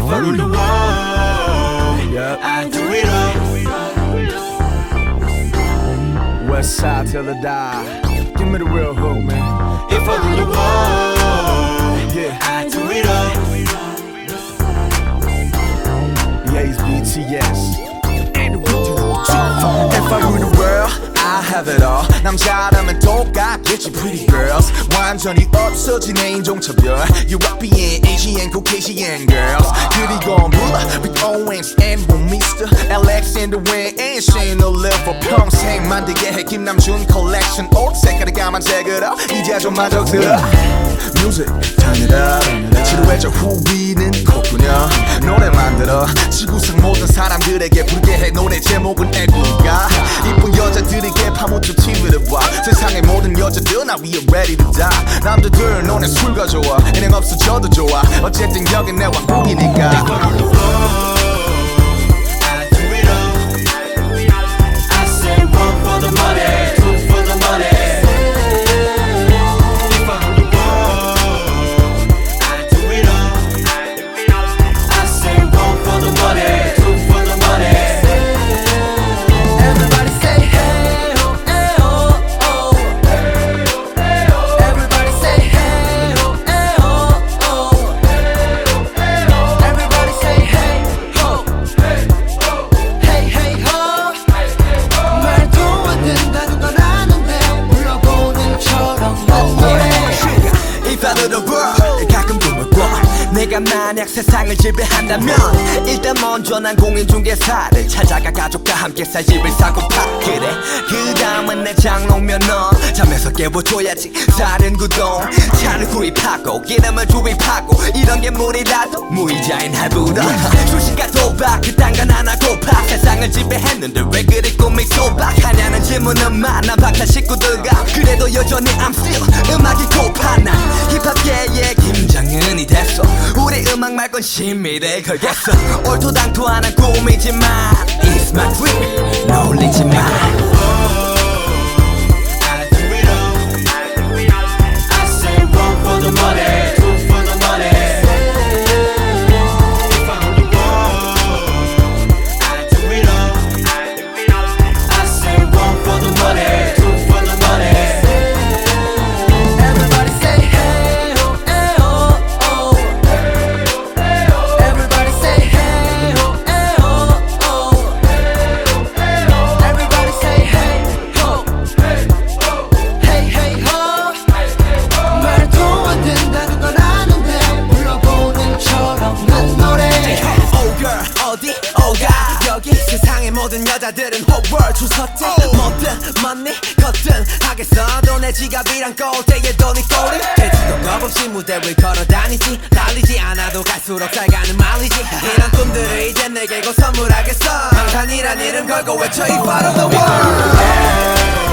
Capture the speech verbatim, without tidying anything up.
If I rule the world, yeah. I do it all. West side till I die. Give me the real hook, man. If I rule the world, yeah. I do it all. Yeah, it's B T S. If I rule the world, I have it all. 남자라면 똑같겠지 pretty girls. 완전히 없어진 내 인종차별. European, Asian, Caucasian girls. 그리고 불러 Rick Owens and Mister Alexander Wang and Shayna Liver. 평생 만들게 해 김남준 컬렉션. 옷 색깔이 까만색으로 이제 좀 만족 들어. Music, turn it up. 지루해져 후비는 콧구녕. 노래 만들어 지구상 모든 사람들에게 부르게 해. 노래 제목은 애국가. 이쁜 여자들에게 파묻혀 티비를 봐. 세상의 모든 여자들 now we are ready to die. 남자들 너네 술 가져와. 인행 없어져도 좋아. 어쨌든 여긴 내 왕국이니까. 내가 만약 세상을 지배한다면 일단 먼저 난 공인중개사를 찾아가 가족과 함께 살 집을 사고파. 그래 그 다음은 내 장롱면허 잠에서 깨워줘야지. 다른 구동 차를 구입하고 기름을 주입하고 이런 게 무리라도 무이자인 할부로 수식과 도박 그딴 건 안 하고파. 세상을 지배했는데 왜 그리 꿈이 소박하냐는 질문은 많아. 박한 식구들과 그래도 여전히 I'm still 음악이 고파. 난 힙합계의 김장은이 됐어. 우리 음악 말곤 신미를 걸겠어. 얼토당토하는 꿈이지만 It's my dream 놀리지 마. 세상의 모든 여자들은 whole world 주섰지. 뭐든 money 걷든 하겠어도 내 지갑이란 꼴대에 돈이 꼬리. 대지도 겁없이 무대 위 걸어다니지. 달리지 않아도 갈수록 잘 가는 말이지. 이런 꿈들을 이제 내게 곧 선물하겠어. 방탄이란 이름 걸고 외쳐 If I rule the world.